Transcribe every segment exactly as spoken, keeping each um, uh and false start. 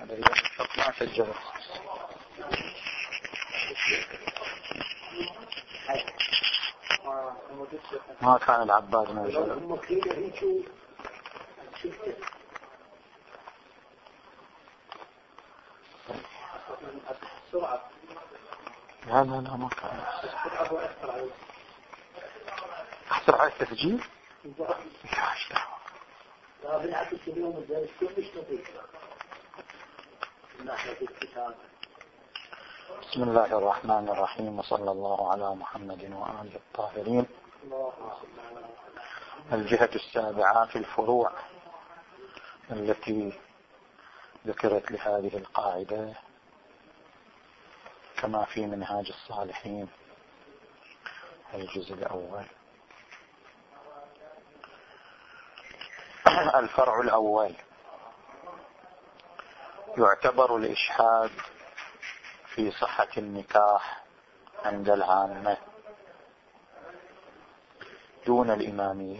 هذا إذا ما سجل ما كان العباد موجود. لا لا لا ما كان أحسر على التسجيل. لا بالعكس اليوم الدرس كلش لطيف من ناحية الكتاب. بسم الله الرحمن الرحيم وصلى الله على محمد وآله الطاهرين. الجهة السابعة في الفروع التي ذكرت لهذه القاعدة كما في منهاج الصالحين الجزء الأول. الفرع الأول: يعتبر الإشهاد في صحة النكاح عند العامة دون الإمامية.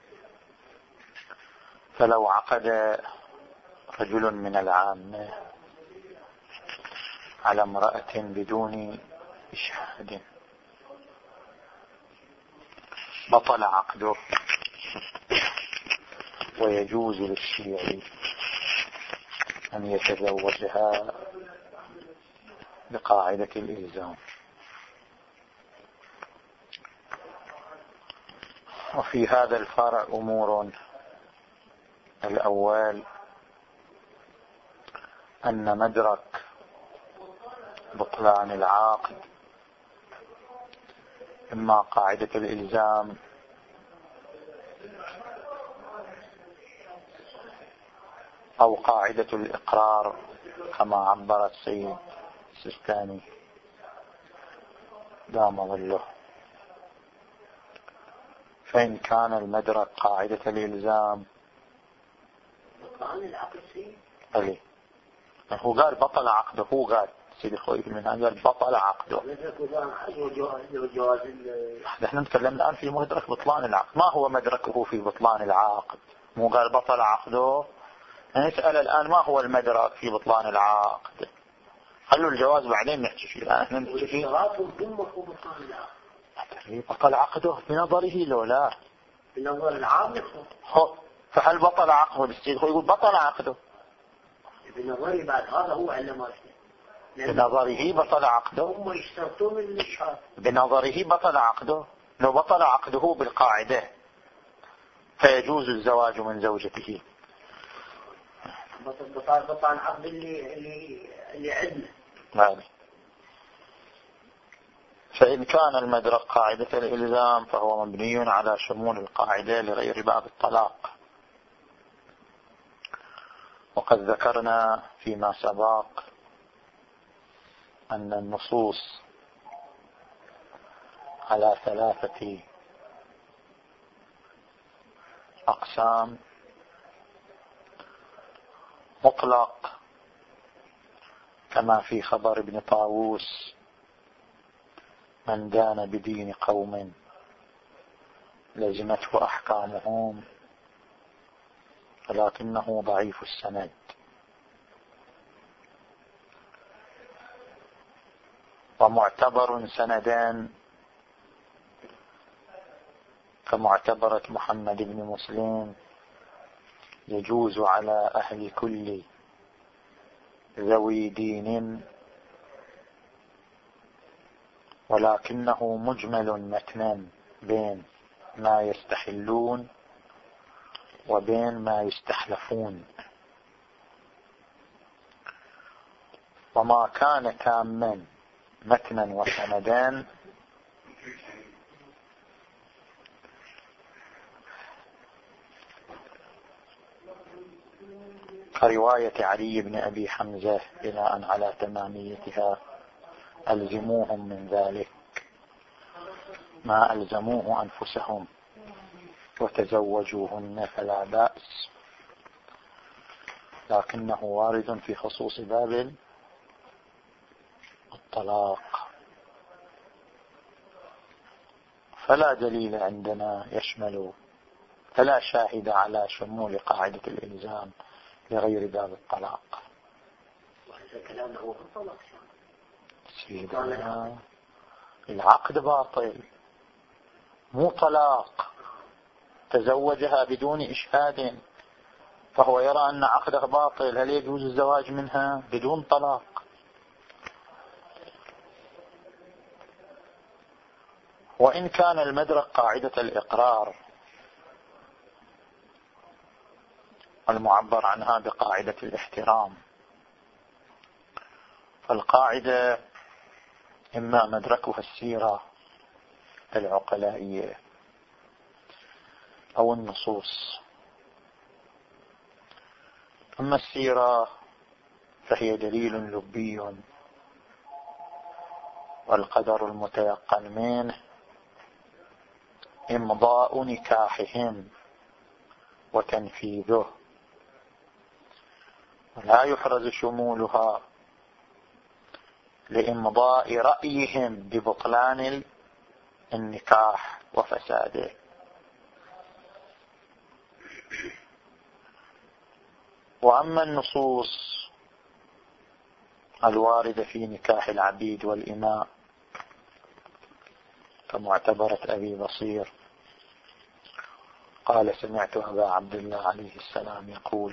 فلو عقد رجل من العامة على امرأة بدون إشهاد بطل عقده، ويجوز للشيعي أن يتزوجها بقاعدة الإلزام. وفي هذا الفرع أمور: الأول أن مدرك بطلان العقد إما قاعدة الإلزام أو قاعدة الإقرار كما عبر السيد السيستاني دام ظله. فإن كان المدرك قاعدة الإلزام عليه، هو قال بطل عقده، هو قال سيد الخوي في المنهاج قال بطل عقده. نحن نتكلم الآن في مدرك بطلان العقد. ما هو مدركه في بطلان العقد؟ مو قال بطل عقده. نسأل الآن ما هو المدرك في بطلان العقد؟ خلوا الجواز بعدين نحكي فيه. الآن احنا نحكي فيه بطل عقده بنظره لو لا بنظر العام. فهل بطل عقده؟ السيد يقول بطل عقده بنظري بعد هذا هو علم بنظره بطل عقده. هم يشترطون الإشهاد بنظره بطل عقده. لو بطل عقده بالقاعدة فيجوز الزواج من زوجته. بطل بطل عقد اللي اللي اللي عندنا. نعم. فإن كان المدرك قاعدة الإلزام فهو مبني على شمول القاعدة لغير باب الطلاق. وقد ذكرنا فيما سبق أن النصوص على ثلاثة أقسام: مطلق كما في خبر ابن طاووس: من دان بدين قوم لزمته أحكامهم، ولكنه ضعيف السند. ومعتبر سندان كمعتبرة محمد بن مسلم: يجوز على أهل كل ذوي دين، ولكنه مجمل متنا بين ما يستحلون وبين ما يستحلفون. وما كان تاما متنا وسندان كرواية علي بن أبي حمزة بناء على تماميتها: ألزموهم من ذلك ما ألزموه أنفسهم وتزوجوهن فلا بأس، لكنه وارد في خصوص باب الطلاق. فلا دليل عندنا يشمل، فلا شاهد على شمول قاعدة الإلزام لغير باب الطلاق. كلامنا هو بالطلاق سيدنا العقد باطل مو طلاق، تزوجها بدون إشهاد فهو يرى أن عقده باطل، هل يجوز الزواج منها بدون طلاق؟ وإن كان المدرك قاعدة الإقرار المعبر عنها بقاعدة الاحترام، فالقاعدة إما مدركها السيرة العقلائية أو النصوص. أما السيرة فهي دليل لبي والقدر المتيقن منه إمضاء نكاحهم وتنفيذه، ولا يحرز شمولها لإمضاء رأيهم ببطلان النكاح وفساده. وأما النصوص الواردة في نكاح العبيد والإماء كمعتبرة أبي بصير قال سمعت أبا عبد الله عليه السلام يقول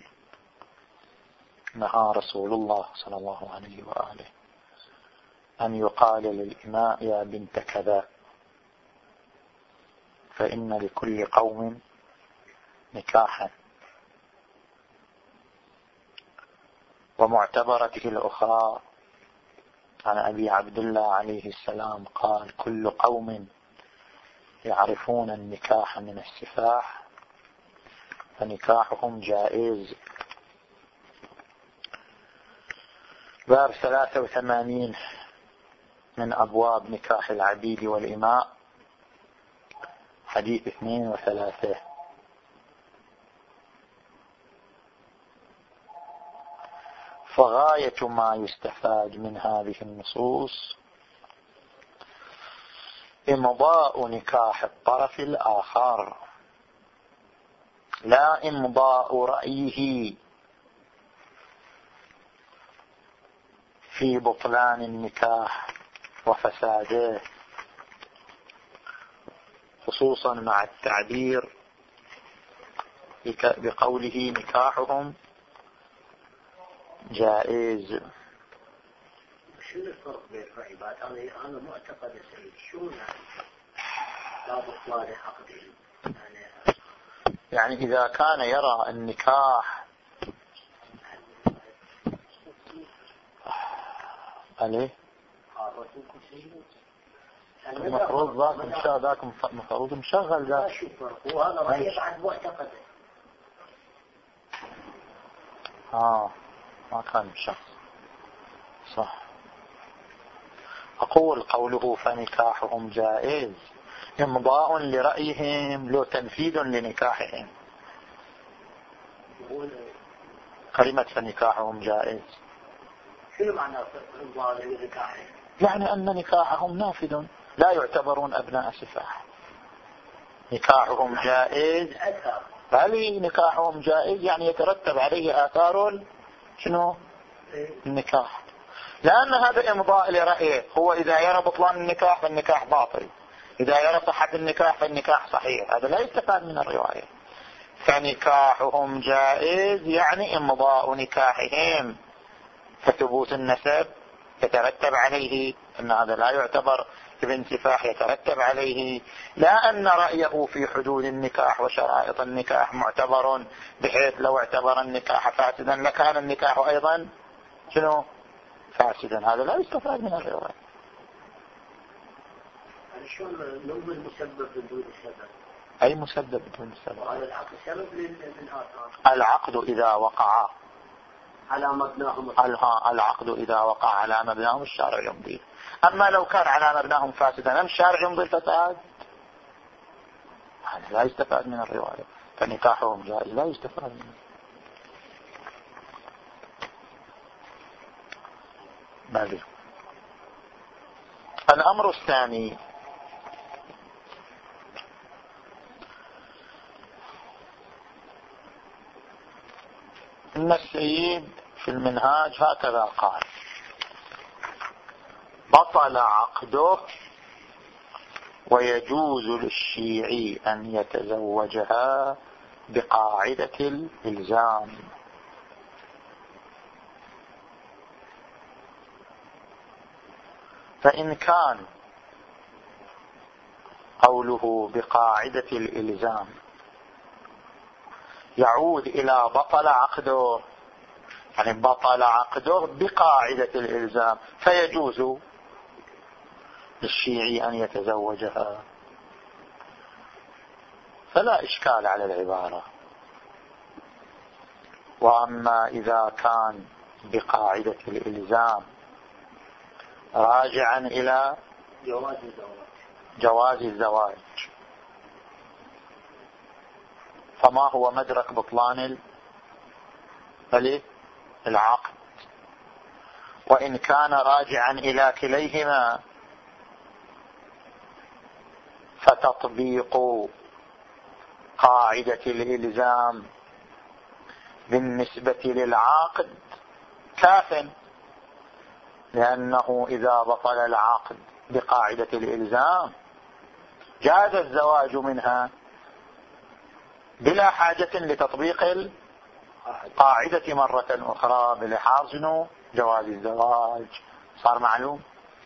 نهى رسول الله صلى الله عليه وآله أن يقال للإماء يا بنت كذا، فإن لكل قوم نكاحا. ومعتبرته الأخرى عن أبي عبد الله عليه السلام قال كل قوم يعرفون النكاح من السفاح فنكاحهم جائز. باب ثلاثة وثمانين من أبواب نكاح العبيد والإماء، حديث اثنين وثلاثة. فغاية ما يستفاد من هذه النصوص إمضاء نكاح الطرف الآخر، لا إمضاء رأيه في بطلان النكاح وفساده، خصوصا مع التعبير بقوله نكاحهم جائز. شنو الفرق بين الرأي بعد؟ أنا أنا معتقد سيد شو يعني لا بطلان عقدهم، يعني يعني إذا كان يرى النكاح عليه المفروض ذاك مشغل ذاك المفروض مشغل ذاك. شو الفرق؟ وهذا رأي بعد معتقد. آه ما كان مشغل صح. أقول قوله فنكاحهم جائز إمضاء لرأيهم لو تنفيذ لنكاحهم. كلمة فنكاحهم جائز شنو معنى إمضاء لنكاحهم؟ يعني أن نكاحهم نافذ لا يعتبرون أبناء سفاح. نكاحهم جائز، هل نكاحهم جائز يعني يترتب عليه آثار شنو النكاح، لأن هذا إمضاء لرأيه. هو إذا يرى بطلان النكاح فالنكاح باطل، إذا يرى صحة النكاح فالنكاح صحيح. هذا لا يستفاد من الرواية. فنكاحهم جائز يعني إمضاء نكاحهم، فثبوت النسب يترتب عليه أن هذا لا يعتبر ابن سفاح، يترتب عليه لا أن رأيه في حدود النكاح وشرائط النكاح معتبر، بحيث لو اعتبر النكاح فاسدا لكان النكاح أيضا شنو فاسدا. هذا لا يستفاد من الرواية. شو نوم المسبب بدون السبب؟ أي مسبب بدون السبب؟ وهذا العقد سبب للآثار. العقد إذا وقع على مبناهم، العقد إذا وقع على مبناهم الشارع يمضي. أما لو كان على مبناهم فاسدا أم الشارع يمضي الفساد؟ هذا لا يستفاد من الرواية. فنكاحهم جائز لا يستفاد منه. ماذا الأمر الثاني أن السيد في المنهاج هكذا قال: بطل عقده ويجوز للشيعي أن يتزوجها بقاعدة الإلزام. فإن كان قوله بقاعدة الإلزام يعود إلى بطل عقده، يعني بطل عقده بقاعدة الإلزام، فيجوز للشيعي أن يتزوجها، فلا إشكال على العبارة. وأما إذا كان بقاعدة الإلزام راجعا إلى جواز الزواج جواز الزواج، فما هو مدرك بطلان العقد؟ وإن كان راجعا إلى كليهما فتطبيق قاعدة الإلزام بالنسبة للعاقد كاف، لأنه إذا بطل العقد بقاعدة الإلزام جاز الزواج منها بلا حاجة لتطبيق القاعدة مرة أخرى بلحاظ جواز الزواج. صار معلوم؟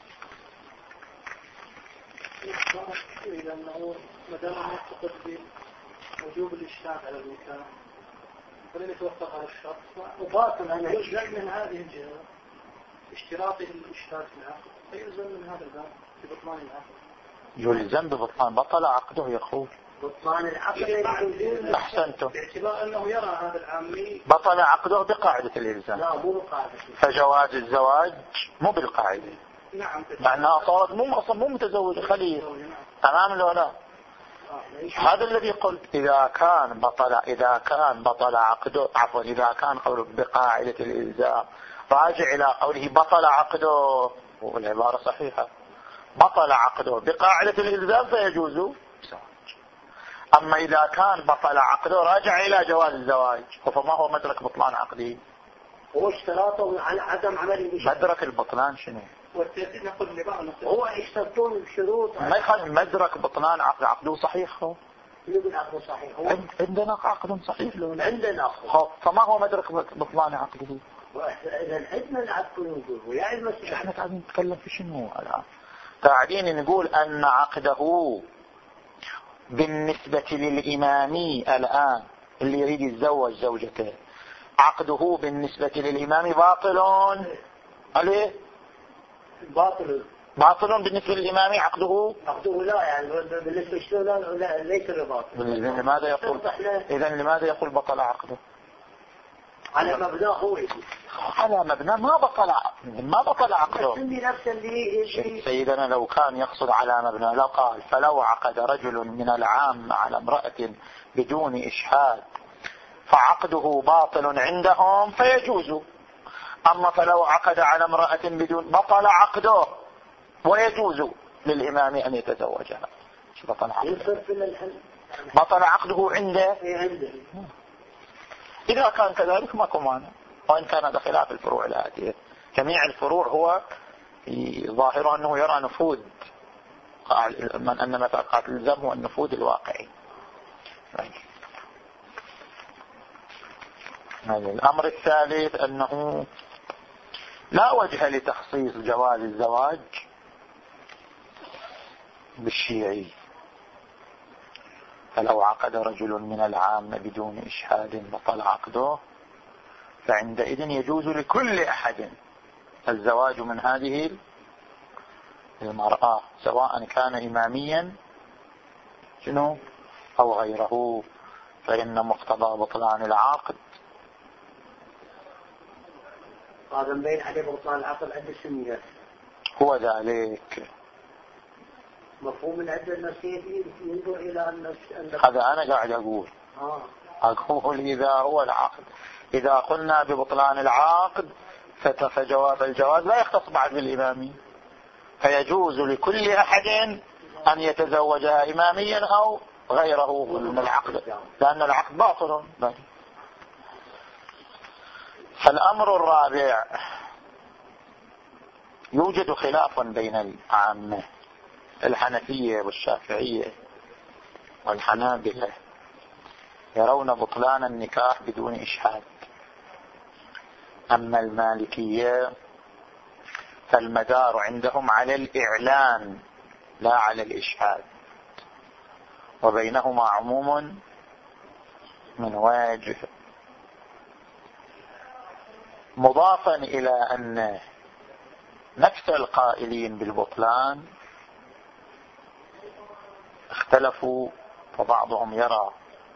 لأنه مدام يعتقد بوجوب الإشهاد على النكاح ولم يتوفق على الشرط، وباطل أن يلزم من هذه الجهة اشتراط الإشهاد في العقد، فيلزم من هذا الباب ببطلان العقد. يلزم ببطلان، بطل عقده يقول بطلان العقد. أحسنتم. باعتبار أنه يرى هذا العامي بطل عقده بقاعدة الإلزام. لا مو بقاعدة. فجواز الزواج مو بالقاعدة. نعم. معناها صارت مو أصلا مو متزوجة خليل. تمام لو لا؟ هذا الذي قلت. إذا كان بطل إذا كان بطل عقده عفوا إذا كان قوله بقاعدة الإلزام راجع إلى قوله بطل عقده، والعبارة صحيحة، بطل عقده بقاعدة الإلزام فيجوز الزواج. أما إذا كان بطل عقده راجع إلى جواز الزواج، فما هو مدرك بطلان عقده؟ هو اشتراطه على عدم عمل مدرك البطلان شنو؟ هو يشترطون الشروط. ما يخالف مدرك بطلان عقد عقده صحيح. هو يقول عقده صحيح. هو عندنا عقد صحيح لو عندنا عقد. فما هو مدرك بطلان عقده؟ إذا عندنا العقد نقول ويا المسألة. احنا قاعدين نتكلم في شنو الآن؟ قاعدين نقول أن عقده بالنسبة للإمامي الآن اللي يريد يتزوج زوجته، عقده بالنسبة للإمام باطل عليه، باطل باطل بالنسبة للإمام عقده عقده لا، يعني بالنسبة له لا ليس باطل. لماذا يقول إذا لماذا يقول بطل عقده؟ على مبناه هو على مبناه ما بطل ما بطل عقده. نفس اللي سيدنا لو كان يقصد على مبناه لو قال فلو عقد رجل من العام على امرأة بدون إشهاد فعقده باطل عندهم فيجوز. أما فلو عقد على امرأة بدون بطل عقده ويجوز للإمام أن يتزوجها. بطل عقده بطل عقده عنده. إذا كان كذلك ما كمان، وإن كان بخلاف الفروع الآتية. جميع الفروع هو ظاهره أنه يرى نفوذ من أن مثلا الإلزام هو النفوذ الواقعي. الأمر الثالث أنه لا وجه لتخصيص جواز الزواج بالشيعي. فلو عقد رجل من العام بدون إشهاد بطل عقده، فعندئذ يجوز لكل أحد الزواج من هذه المرأة سواء كان إماميا شنو أو غيره، فإن مقتضى بطلان العقد هذا بين عليه بطلان العقد عند السنية هو ذلك. مفهوم العدة النسية ينظر إلى أن هذا أنا قاعد أقول آه. أقول إذا هو العقد، إذا قلنا ببطلان العقد فجواب الجواز لا يختص بعد بالإمامي، فيجوز لكل أحد أن يتزوجها إماميا أو غيره من العقد، لأن العقد باطل. الأمر الرابع، يوجد خلاف بين العامة الحنفية والشافعية والحنابلة، يرون بطلان النكاح بدون إشهاد. أما المالكية فالمدار عندهم على الإعلان لا على الإشهاد، وبينهما عموم من وجه. مضافا إلى أن نفس القائلين بالبطلان اختلفوا، فبعضهم يرى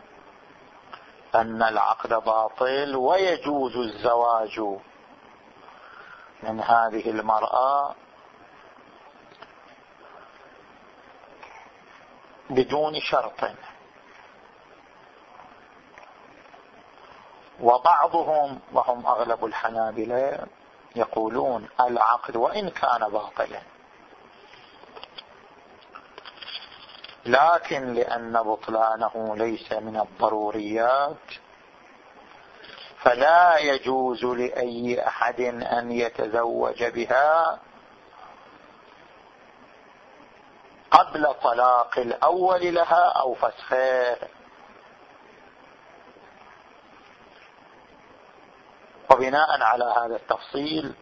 أن العقد باطل ويجوز الزواج من هذه المرأة بدون شرط، وبعضهم وهم أغلب الحنابلة يقولون العقد وإن كان باطلا، لكن لأن بطلانه ليس من الضروريات فلا يجوز لأي أحد أن يتزوج بها قبل طلاق الأول لها أو فسخه. وبناء على هذا التفصيل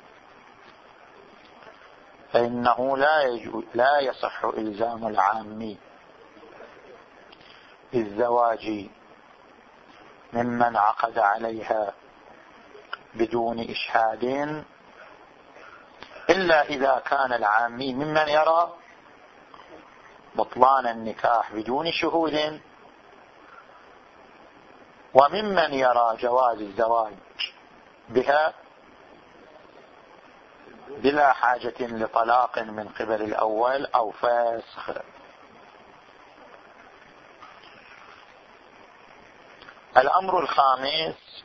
فإنه لا, يجوز لا يصح إلزام العام بالزواج ممن عقد عليها بدون إشهاد إلا إذا كان العامي ممن يرى بطلان النكاح بدون شهود، وممن يرى جواز الزواج بها بلا حاجة لطلاق من قبل الأول أو فسخ. الأمر الخامس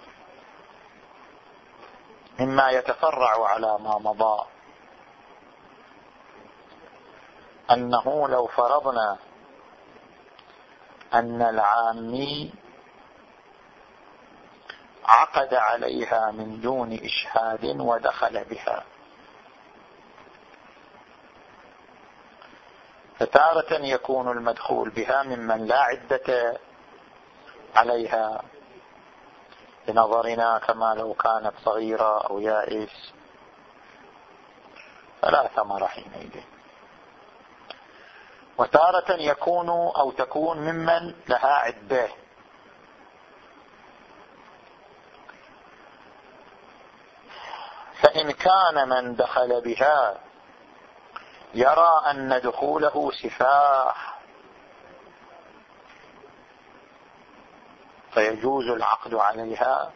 مما يتفرع على ما مضى، أنه لو فرضنا أن العامي عقد عليها من دون إشهاد ودخل بها، فتارة يكون المدخول بها ممن لا عدة عليها بنظرنا، كما لو كانت صغيرة أو يائس فلا ثمر حينئذ، وتارة يكون أو تكون ممن لها عدة، فإن كان من دخل بها يرى أن دخوله سفاح فيجوز العقد عليها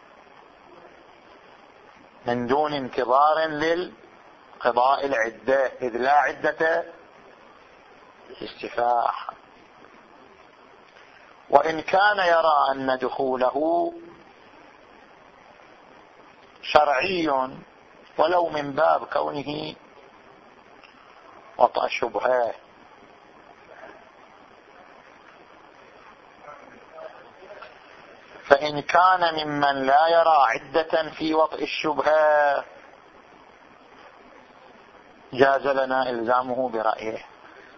من دون انتظار للقضاء العدة، إذ لا عدة السفاح. وإن كان يرى أن دخوله شرعي ولو من باب كونه وطأ شبهه، فإن كان ممن لا يرى عدة في وطئ الشبهة جاز لنا إلزامه برأيه،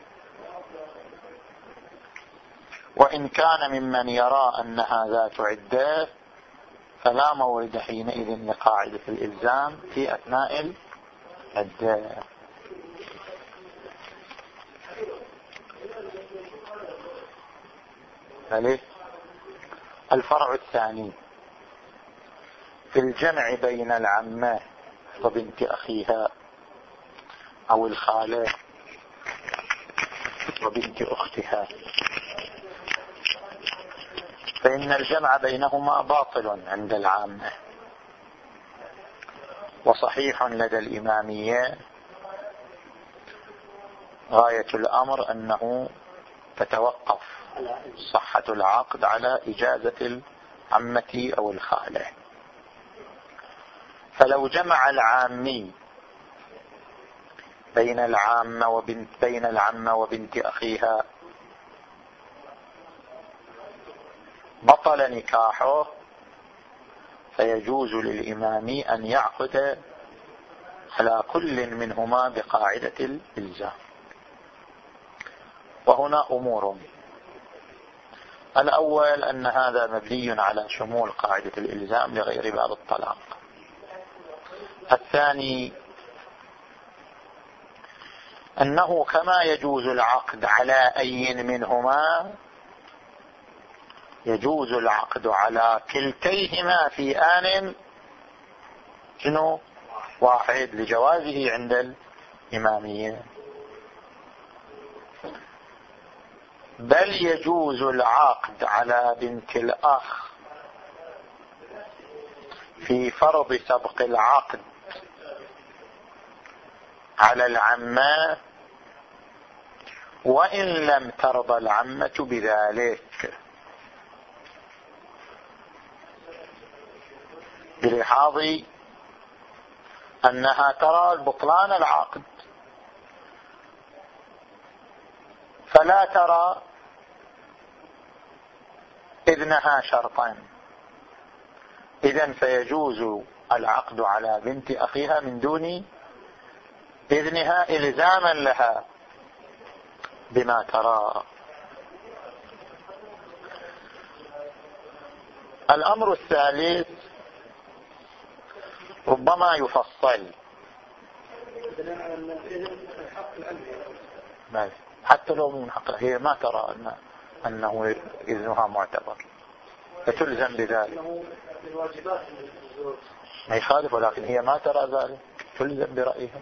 وإن كان ممن يرى أنها ذات عدة فلا مورد حينئذ لقاعدة الإلزام في أثناء العدة. الفرع الثاني في الجمع بين العمة وبنت أخيها أو الخالة وبنت أختها، فإن الجمع بينهما باطل عند العامة، وصحيح لدى الإمامية غاية الأمر أنه تتوقف صحة العقد على إجازة العمة أو الخالة. فلو جمع العامي بين العامة وبنت بين العمة وبنت أخيها بطل نكاحه، فيجوز للإمام أن يعقد على كل منهما بقاعدة الإلزام. وهنا أمور: الأول أن هذا مبني على شمول قاعدة الإلزام لغير باب الطلاق. الثاني أنه كما يجوز العقد على أي منهما يجوز العقد على كلتيهما في آن شنو واحد لجوازه عند الإمامية. بل يجوز العقد على بنت الأخ في فرض سبق العقد على العمة وإن لم ترضى العمة بذلك، بلحاظ أنها ترى بطلان العقد فلا ترى إذنها شرطا، إذن فيجوز العقد على بنت أخيها من دون إذنها إلزاما لها بما ترى. الأمر الثالث ربما يفصل حتى لو من حقها، هي ما ترى أنه إذنها معتبر فتلزم بذلك، ما يخالف، ولكن هي ما ترى ذلك تلزم برأيها.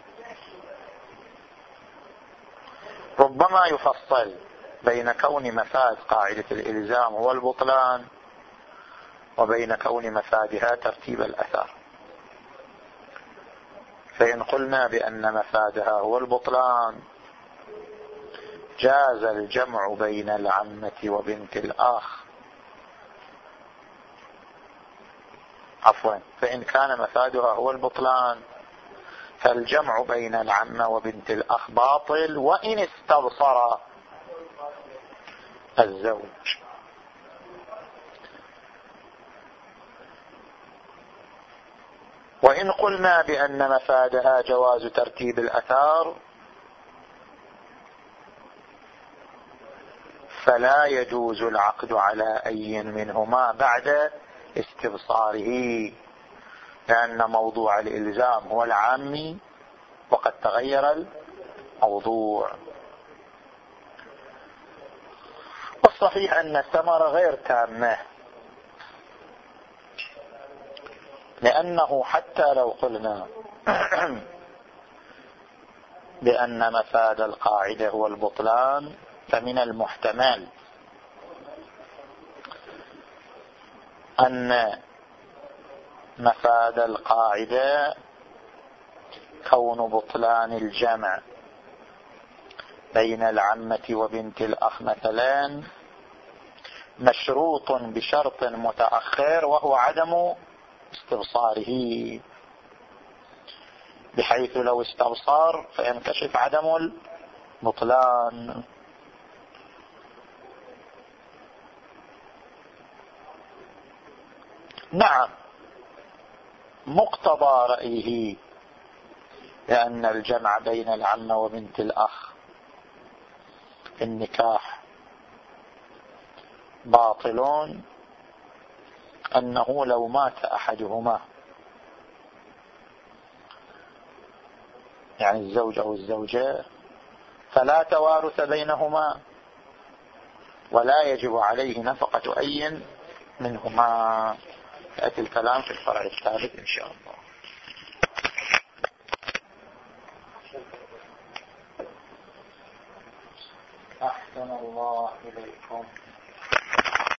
ربما يفصل بين كون مفاد قاعدة الإلزام هو البطلان وبين كون مفادها ترتيب الأثر. فإن قلنا بأن مفادها هو البطلان جاز الجمع بين العمة وبنت الأخ، عفوا فإن كان مفادها هو البطلان فالجمع بين العمة وبنت الأخ باطل وإن استبصر الزوج. وإن قلنا بأن مفادها جواز ترتيب الأثار فلا يجوز العقد على أي منهما بعد استبصاره، لأن موضوع الإلزام هو العامي وقد تغير الموضوع. والصحيح أن الثمرة غير تامة، لأنه حتى لو قلنا بأن مفاد القاعدة هو البطلان فمن المحتمل أن مفاد القاعدة كون بطلان الجمع بين العمة وبنت الأخ مثلا مشروط بشرط متأخر وهو عدم استبصاره، بحيث لو استبصر فينكشف عدم البطلان. نعم مقتضى رأيه لأن الجمع بين العمة وبنت الأخ في النكاح باطلون أنه لو مات أحدهما، يعني الزوج أو الزوجة، فلا توارث بينهما ولا يجب عليه نفقة أي منهما. يأتي الكلام في الفرع الثالث إن شاء الله. أحسن الله إليكم.